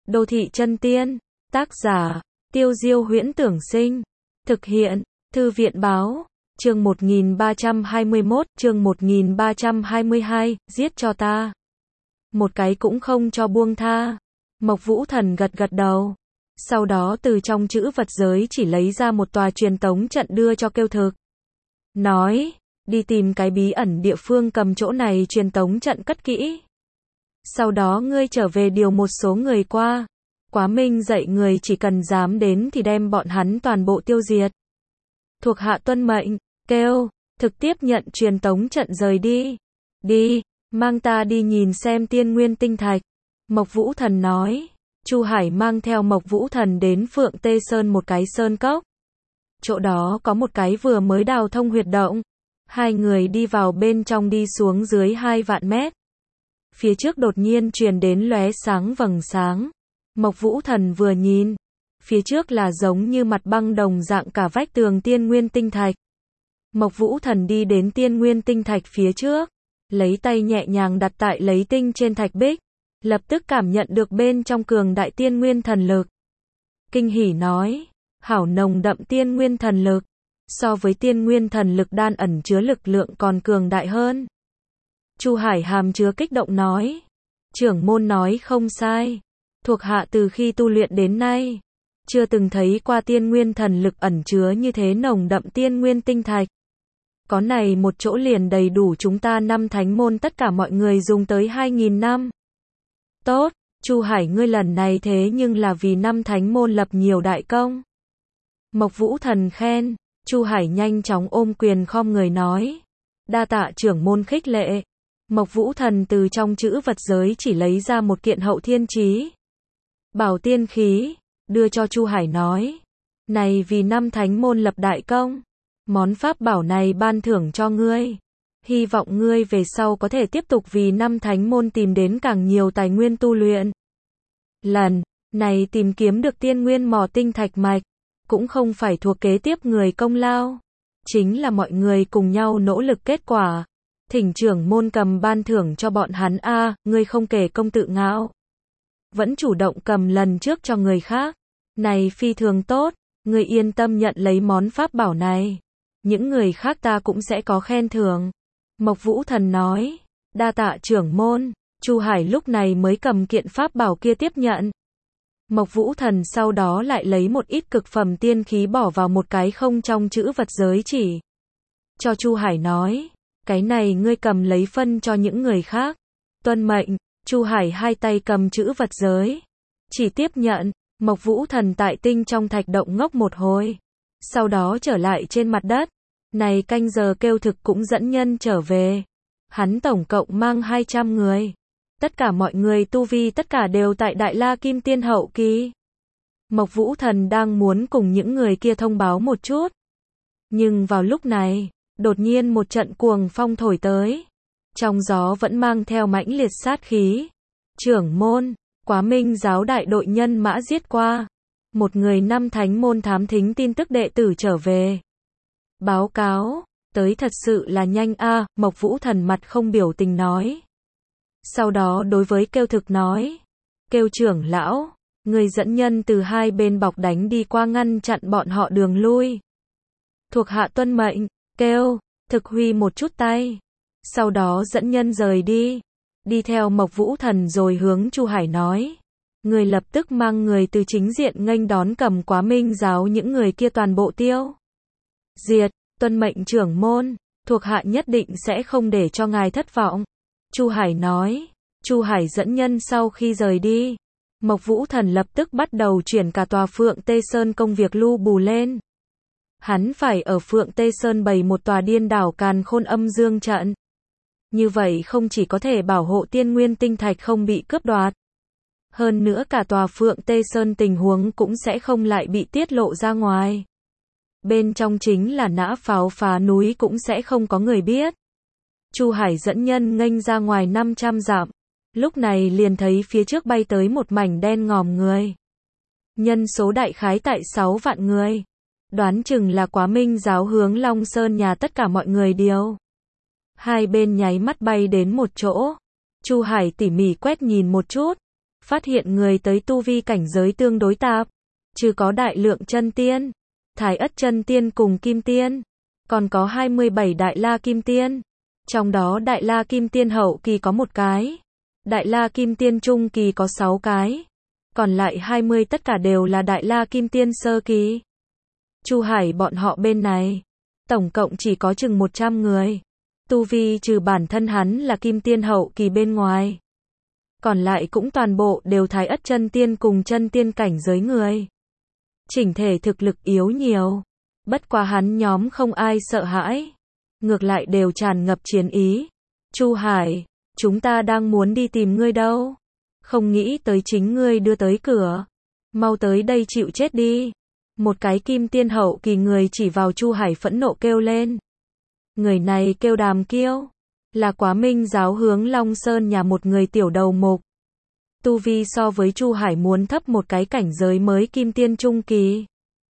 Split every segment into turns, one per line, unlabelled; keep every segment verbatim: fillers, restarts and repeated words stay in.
Đô thị chân tiên, tác giả, Tiêu Diêu Huyễn Tưởng Sinh, thực hiện, Thư viện Báo, chương một nghìn ba trăm hai mươi mốt, chương một nghìn ba trăm hai mươi hai, giết cho ta. Một cái cũng không cho buông tha. Mộc Vũ Thần gật gật đầu. Sau đó từ trong chữ vật giới chỉ lấy ra một tòa truyền tống trận đưa cho Kêu Thực. Nói, đi tìm cái bí ẩn địa phương cầm chỗ này truyền tống trận cất kỹ. Sau đó ngươi trở về điều một số người qua. Quá Minh dạy người chỉ cần dám đến thì đem bọn hắn toàn bộ tiêu diệt. Thuộc hạ tuân mệnh. Kêu Thực tiếp nhận truyền tống trận rời đi. Đi, mang ta đi nhìn xem tiên nguyên tinh thạch. Mộc Vũ Thần nói. Chu Hải mang theo Mộc Vũ Thần đến Phượng Tê Sơn một cái sơn cốc. Chỗ đó có một cái vừa mới đào thông huyệt động. Hai người đi vào bên trong đi xuống dưới hai vạn mét. Phía trước đột nhiên truyền đến lóe sáng vầng sáng. Mộc Vũ Thần vừa nhìn. Phía trước là giống như mặt băng đồng dạng cả vách tường tiên nguyên tinh thạch. Mộc Vũ Thần đi đến tiên nguyên tinh thạch phía trước. Lấy tay nhẹ nhàng đặt tại lấy tinh trên thạch bích. Lập tức cảm nhận được bên trong cường đại tiên nguyên thần lực. Kinh hỉ nói. Hảo nồng đậm tiên nguyên thần lực. So với tiên nguyên thần lực đan ẩn chứa lực lượng còn cường đại hơn. Chu Hải hàm chứa kích động nói. Trưởng môn nói không sai. Thuộc hạ từ khi tu luyện đến nay. Chưa từng thấy qua tiên nguyên thần lực ẩn chứa như thế nồng đậm tiên nguyên tinh thạch. Có này một chỗ liền đầy đủ chúng ta năm thánh môn tất cả mọi người dùng tới hai nghìn năm. Tốt, Chu Hải ngươi lần này thế nhưng là vì năm thánh môn lập nhiều đại công. Mộc Vũ Thần khen. Chu Hải nhanh chóng ôm quyền khom người nói. Đa tạ trưởng môn khích lệ. Mộc Vũ Thần từ trong chữ vật giới chỉ lấy ra một kiện hậu thiên chí bảo tiên khí, đưa cho Chu Hải nói. Này vì năm thánh môn lập đại công. Món pháp bảo này ban thưởng cho ngươi. Hy vọng ngươi về sau có thể tiếp tục vì năm thánh môn tìm đến càng nhiều tài nguyên tu luyện. Lần này tìm kiếm được tiên nguyên mỏ tinh thạch mạch. Cũng không phải thuộc kế tiếp người công lao. Chính là mọi người cùng nhau nỗ lực kết quả. Thỉnh trưởng môn cầm ban thưởng cho bọn hắn a, à, ngươi không kể công tự ngạo. Vẫn chủ động cầm lần trước cho người khác. Này phi thường tốt, ngươi yên tâm nhận lấy món pháp bảo này. Những người khác ta cũng sẽ có khen thưởng. Mộc Vũ Thần nói. Đa tạ trưởng môn. Chu Hải lúc này mới cầm kiện pháp bảo kia tiếp nhận. Mộc Vũ Thần sau đó lại lấy một ít cực phẩm tiên khí bỏ vào một cái không trong chữ vật giới chỉ. Cho Chu Hải nói. Cái này ngươi cầm lấy phân cho những người khác. Tuân mệnh. Chu Hải hai tay cầm chữ vật giới. Chỉ tiếp nhận. Mộc Vũ Thần tại tinh trong thạch động ngốc một hồi. Sau đó trở lại trên mặt đất. Này canh giờ Kêu Thực cũng dẫn nhân trở về. Hắn tổng cộng mang hai trăm người. Tất cả mọi người tu vi tất cả đều tại Đại La Kim Tiên hậu kỳ. Mộc Vũ Thần đang muốn cùng những người kia thông báo một chút. Nhưng vào lúc này, đột nhiên một trận cuồng phong thổi tới. Trong gió vẫn mang theo mãnh liệt sát khí. Trưởng môn, Quá Minh giáo đại đội nhân mã giết qua. Một người năm thánh môn thám thính tin tức đệ tử trở về. Báo cáo, tới thật sự là nhanh a, à, Mộc Vũ Thần mặt không biểu tình nói. Sau đó đối với Kêu Thực nói. Kêu trưởng lão, người dẫn nhân từ hai bên bọc đánh đi qua ngăn chặn bọn họ đường lui. Thuộc hạ tuân mệnh. Kêu Thực huy một chút tay. Sau đó dẫn nhân rời đi. Đi theo Mộc Vũ Thần rồi hướng Chu Hải nói. Người lập tức mang người từ chính diện nghênh đón cầm Quá Minh giáo những người kia toàn bộ tiêu diệt. Tuân mệnh trưởng môn. Thuộc hạ nhất định sẽ không để cho ngài thất vọng. Chu Hải nói. Chu Hải dẫn nhân sau khi rời đi. Mộc Vũ Thần lập tức bắt đầu chuyển cả tòa Phượng Tê Sơn công việc lu bù lên. Hắn phải ở Phượng Tê Sơn bày một tòa điên đảo càn khôn âm dương trận. Như vậy không chỉ có thể bảo hộ tiên nguyên tinh thạch không bị cướp đoạt. Hơn nữa cả tòa Phượng Tê Sơn tình huống cũng sẽ không lại bị tiết lộ ra ngoài. Bên trong chính là nã pháo phá núi cũng sẽ không có người biết. Chu Hải dẫn nhân nghênh ra ngoài năm trăm dặm. Lúc này liền thấy phía trước bay tới một mảnh đen ngòm người. Nhân số đại khái tại sáu vạn người. Đoán chừng là Quá Minh giáo hướng Long Sơn nhà tất cả mọi người điều. Hai bên nháy mắt bay đến một chỗ. Chu Hải tỉ mỉ quét nhìn một chút. phát hiện người tới tu vi cảnh giới tương đối tạp, trừ có đại lượng chân tiên, thái ất chân tiên cùng kim tiên, còn có hai mươi bảy đại la kim tiên, trong đó đại la kim tiên hậu kỳ có một cái, đại la kim tiên trung kỳ có sáu cái, còn lại hai mươi tất cả đều là đại la kim tiên sơ kỳ. Chu Hải bọn họ bên này, tổng cộng chỉ có chừng một trăm người, tu vi trừ bản thân hắn là kim tiên hậu kỳ bên ngoài, còn lại cũng toàn bộ đều thái ất chân tiên cùng chân tiên cảnh giới người. Chỉnh thể thực lực yếu nhiều, bất quá hắn nhóm không ai sợ hãi, ngược lại đều tràn ngập chiến ý. Chu Hải, chúng ta đang muốn đi tìm ngươi đâu, không nghĩ tới chính ngươi đưa tới cửa, mau tới đây chịu chết đi. Một cái kim tiên hậu kỳ người chỉ vào Chu Hải phẫn nộ kêu lên. Người này kêu Đàm Kiêu, là Quá Minh giáo hướng Long Sơn nhà một người tiểu đầu mục. Tu vi so với Chu Hải muốn thấp một cái cảnh giới mới kim tiên trung kỳ.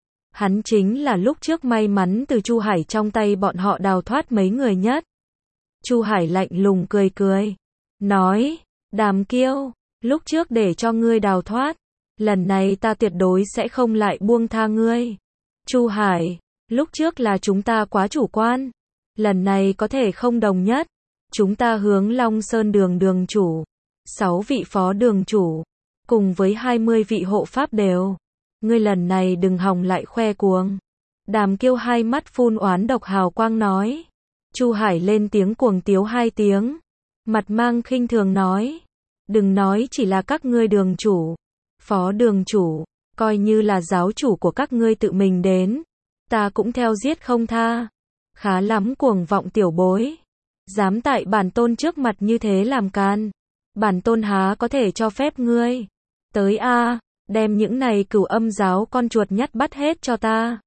Hắn chính là lúc trước may mắn từ Chu Hải trong tay bọn họ đào thoát mấy người nhất. Chu Hải lạnh lùng cười cười, nói, Đàm Kiêu, lúc trước để cho ngươi đào thoát, lần này ta tuyệt đối sẽ không lại buông tha ngươi. Chu Hải, lúc trước là chúng ta quá chủ quan, lần này có thể không đồng nhất. Chúng ta hướng Long Sơn đường đường chủ, sáu vị phó đường chủ, cùng với hai mươi vị hộ pháp đều. Ngươi lần này đừng hòng lại khoe cuồng. Đàm Kiêu hai mắt phun oán độc hào quang nói. Chu Hải lên tiếng cuồng tiếu hai tiếng, mặt mang khinh thường nói, đừng nói chỉ là các ngươi đường chủ, phó đường chủ, coi như là giáo chủ của các ngươi tự mình đến, ta cũng theo giết không tha. Khá lắm cuồng vọng tiểu bối, dám tại bản tôn trước mặt như thế làm can, bản tôn há có thể cho phép ngươi. Tới a, đem những này cửu âm giáo con chuột nhắt bắt hết cho ta.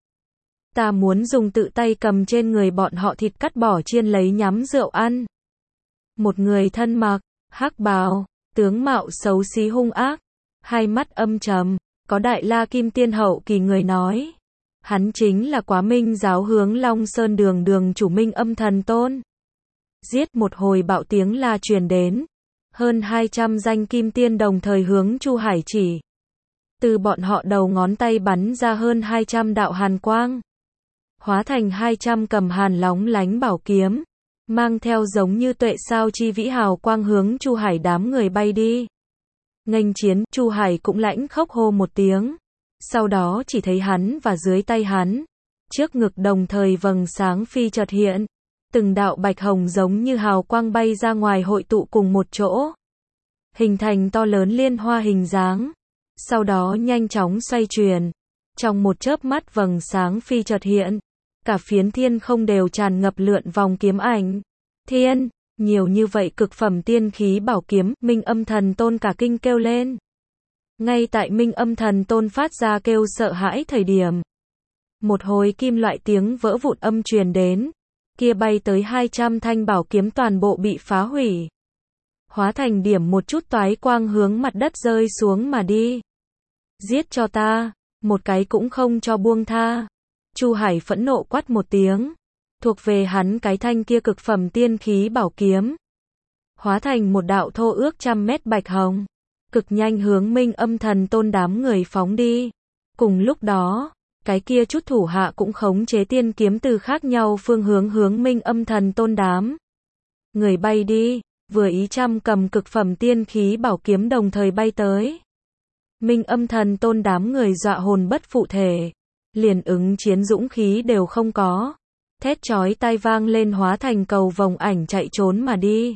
Ta muốn dùng tự tay cầm trên người bọn họ thịt cắt bỏ chiên lấy nhắm rượu ăn. Một người thân mặc hắc bào, tướng mạo xấu xí hung ác, hai mắt âm trầm, có đại la kim tiên hậu kỳ người nói. Hắn chính là Quá Minh giáo hướng Long Sơn đường đường chủ Minh Âm Thần Tôn. Giết một hồi bạo tiếng la truyền đến, hơn hai trăm danh kim tiên đồng thời hướng Chu Hải chỉ. Từ bọn họ đầu ngón tay bắn ra hơn hai trăm đạo hàn quang, hóa thành hai trăm cầm hàn lóng lánh bảo kiếm, mang theo giống như tuệ sao chi vĩ hào quang hướng Chu Hải đám người bay đi. Nghênh chiến, Chu Hải cũng lãnh khốc hô một tiếng. Sau đó chỉ thấy hắn và dưới tay hắn, trước ngực đồng thời vầng sáng phi chợt hiện, từng đạo bạch hồng giống như hào quang bay ra ngoài hội tụ cùng một chỗ, hình thành to lớn liên hoa hình dáng, sau đó nhanh chóng xoay chuyển, trong một chớp mắt vầng sáng phi chợt hiện, cả phiến thiên không đều tràn ngập lượn vòng kiếm ảnh. Thiên, nhiều như vậy cực phẩm tiên khí bảo kiếm, Minh Âm Thần Tôn cả kinh kêu lên. Ngay tại Minh Âm Thần Tôn phát ra kêu sợ hãi thời điểm, một hồi kim loại tiếng vỡ vụn âm truyền đến, kia bay tới hai trăm thanh bảo kiếm toàn bộ bị phá hủy, hóa thành điểm một chút toái quang hướng mặt đất rơi xuống mà đi. Giết cho ta, một cái cũng không cho buông tha. Chu Hải phẫn nộ quát một tiếng, thuộc về hắn cái thanh kia cực phẩm tiên khí bảo kiếm, hóa thành một đạo thô ước trăm mét bạch hồng, cực nhanh hướng Minh Âm Thần Tôn đám người phóng đi. Cùng lúc đó, cái kia chút thủ hạ cũng khống chế tiên kiếm từ khác nhau phương hướng hướng Minh Âm Thần Tôn đám người bay đi, vừa ý trăm cầm cực phẩm tiên khí bảo kiếm đồng thời bay tới. Minh Âm Thần Tôn đám người dọa hồn bất phụ thể, liền ứng chiến dũng khí đều không có, thét chói tai vang lên hóa thành cầu vồng ảnh chạy trốn mà đi.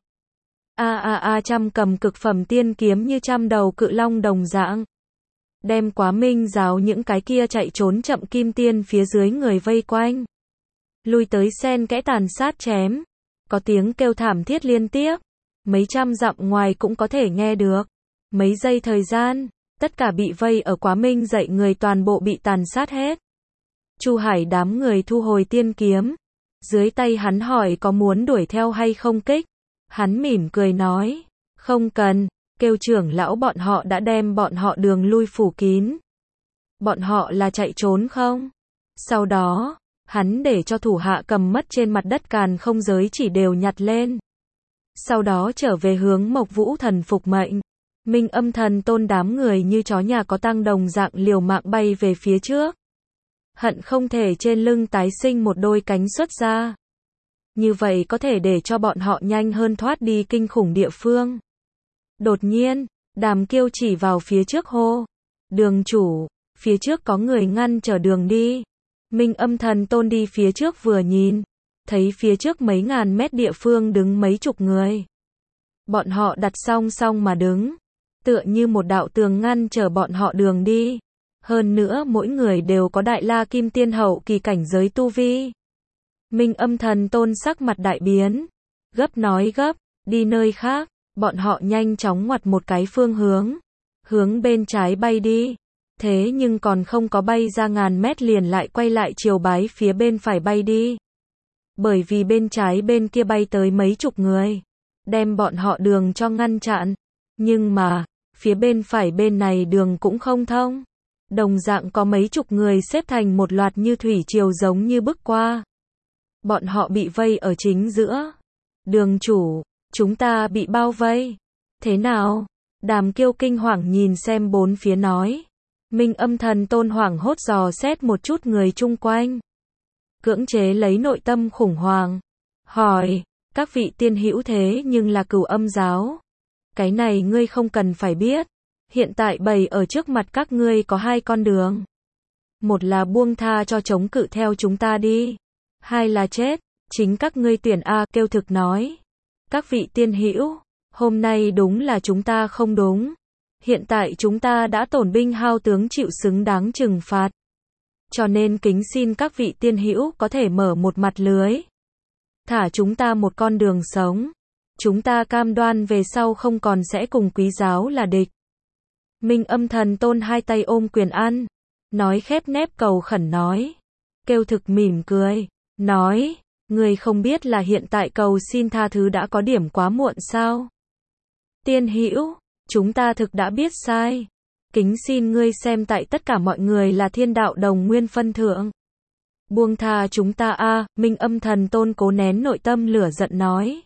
A a a trăm cầm cực phẩm tiên kiếm như trăm đầu cự long đồng dạng, đem Quá Minh giáo những cái kia chạy trốn chậm kim tiên phía dưới người vây quanh, lui tới xen kẽ tàn sát chém, có tiếng kêu thảm thiết liên tiếp, mấy trăm dặm ngoài cũng có thể nghe được. Mấy giây thời gian, tất cả bị vây ở Quá Minh dậy người toàn bộ bị tàn sát hết. Chu Hải đám người thu hồi tiên kiếm, dưới tay hắn hỏi có muốn đuổi theo hay không kích. Hắn mỉm cười nói, không cần, kêu trưởng lão bọn họ đã đem bọn họ đường lui phủ kín. Bọn họ là chạy trốn không? Sau đó, hắn để cho thủ hạ cầm mất trên mặt đất càn không giới chỉ đều nhặt lên. Sau đó trở về hướng Mộc Vũ Thần phục mệnh. Minh Âm Thần Tôn đám người như chó nhà có tang đồng dạng liều mạng bay về phía trước. Hận không thể trên lưng tái sinh một đôi cánh xuất ra. Như vậy có thể để cho bọn họ nhanh hơn thoát đi kinh khủng địa phương. Đột nhiên, Đàm Kiêu chỉ vào phía trước hô. Đường chủ, phía trước có người ngăn trở đường đi. Minh Âm Thần Tôn đi phía trước vừa nhìn. Thấy phía trước mấy ngàn mét địa phương đứng mấy chục người. Bọn họ đặt song song mà đứng. Tựa như một đạo tường ngăn trở bọn họ đường đi. Hơn nữa mỗi người đều có đại la kim tiên hậu kỳ cảnh giới tu vi. Minh Âm Thần Tôn sắc mặt đại biến. Gấp nói gấp, đi nơi khác. Bọn họ nhanh chóng ngoặt một cái phương hướng. Hướng bên trái bay đi. Thế nhưng còn không có bay ra ngàn mét liền lại quay lại chiều bái phía bên phải bay đi. Bởi vì bên trái bên kia bay tới mấy chục người. Đem bọn họ đường cho ngăn chặn. Nhưng mà, phía bên phải bên này đường cũng không thông. Đồng dạng có mấy chục người xếp thành một loạt như thủy triều giống như bước qua. Bọn họ bị vây ở chính giữa. Đường chủ, chúng ta bị bao vây. Thế nào? Đàm Kiêu kinh hoàng nhìn xem bốn phía nói. Minh Âm Thần Tôn hoảng hốt dò xét một chút người chung quanh. Cưỡng chế lấy nội tâm khủng hoảng. Hỏi, các vị tiên hữu thế nhưng là Cửu Âm giáo. Cái này ngươi không cần phải biết. Hiện tại bày ở trước mặt các ngươi có hai con đường. Một là buông tha cho chống cự theo chúng ta đi. Hai là chết. Chính các ngươi tuyển A. Kêu Thực nói. Các vị tiên hữu, hôm nay đúng là chúng ta không đúng. Hiện tại chúng ta đã tổn binh hao tướng chịu xứng đáng trừng phạt. Cho nên kính xin các vị tiên hữu có thể mở một mặt lưới. Thả chúng ta một con đường sống. Chúng ta cam đoan về sau không còn sẽ cùng quý giáo là địch. Minh Âm Thần Tôn hai tay ôm quyền ăn. Nói khép nép cầu khẩn nói. Kêu Thực mỉm cười. Nói, người không biết là hiện tại cầu xin tha thứ đã có điểm quá muộn sao? Tiên hữu, chúng ta thực đã biết sai. Kính xin ngươi xem tại tất cả mọi người là thiên đạo đồng nguyên phân thượng. Buông tha chúng ta a. Minh Âm Thần Tôn cố nén nội tâm lửa giận nói.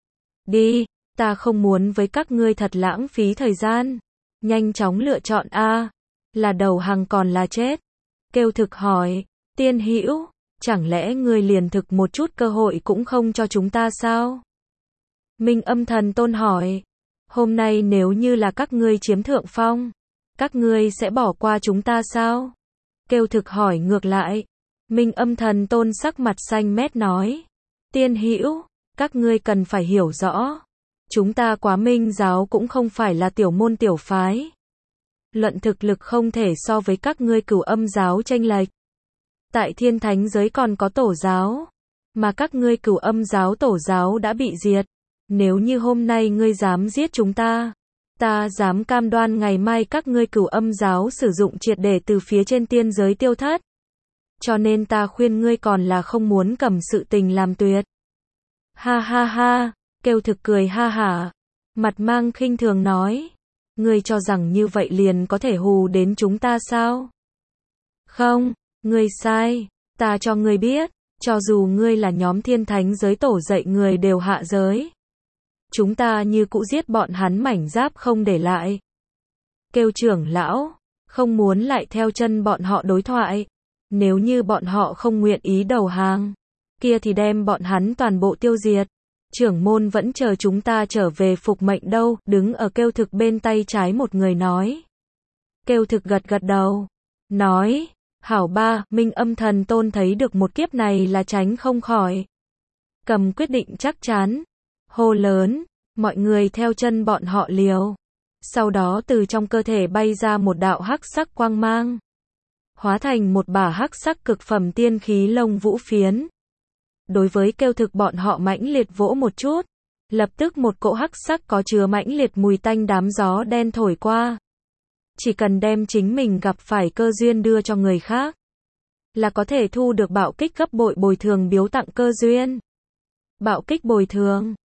Đi, ta không muốn với các ngươi thật lãng phí thời gian. Nhanh chóng lựa chọn a. Là đầu hàng còn là chết. Kêu Thực hỏi, tiên hữu, chẳng lẽ ngươi liền thực một chút cơ hội cũng không cho chúng ta sao? Minh Âm Thần Tôn hỏi, hôm nay nếu như là các ngươi chiếm thượng phong, các ngươi sẽ bỏ qua chúng ta sao? Kêu Thực hỏi ngược lại. Minh Âm Thần Tôn sắc mặt xanh mét nói, tiên hữu, các ngươi cần phải hiểu rõ, chúng ta Quá Minh giáo cũng không phải là tiểu môn tiểu phái. Luận thực lực không thể so với các ngươi Cửu Âm giáo chênh lệch. Tại thiên thánh giới còn có tổ giáo, mà các ngươi Cửu Âm giáo tổ giáo đã bị diệt. Nếu như hôm nay ngươi dám giết chúng ta, ta dám cam đoan ngày mai các ngươi Cửu Âm giáo sử dụng triệt để từ phía trên tiên giới tiêu thất. Cho nên ta khuyên ngươi còn là không muốn cầm sự tình làm tuyệt. Ha ha ha, Kêu Thực cười ha hả, mặt mang khinh thường nói, ngươi cho rằng như vậy liền có thể hù đến chúng ta sao? Không, ngươi sai, ta cho ngươi biết, cho dù ngươi là nhóm thiên thánh giới tổ dạy người đều hạ giới. Chúng ta như cũ giết bọn hắn mảnh giáp không để lại. Kêu trưởng lão, không muốn lại theo chân bọn họ đối thoại. Nếu như bọn họ không nguyện ý đầu hàng, kia thì đem bọn hắn toàn bộ tiêu diệt. Trưởng môn vẫn chờ chúng ta trở về phục mệnh đâu. Đứng ở Kêu Thực bên tay trái một người nói. Kêu Thực gật gật đầu, nói, hảo ba. Minh Âm Thần Tôn thấy được một kiếp này là tránh không khỏi. Cầm quyết định chắc chắn, hô lớn, mọi người theo chân bọn họ liều. Sau đó từ trong cơ thể bay ra một đạo hắc sắc quang mang, hóa thành một bả hắc sắc cực phẩm tiên khí lông vũ phiến. Đối với Kêu Thực bọn họ mãnh liệt vỗ một chút, lập tức một cỗ hắc sắc có chứa mãnh liệt mùi tanh đám gió đen thổi qua. Chỉ cần đem chính mình gặp phải cơ duyên đưa cho người khác, là có thể thu được bạo kích gấp bội bồi thường biếu tặng cơ duyên. Bạo kích bồi thường,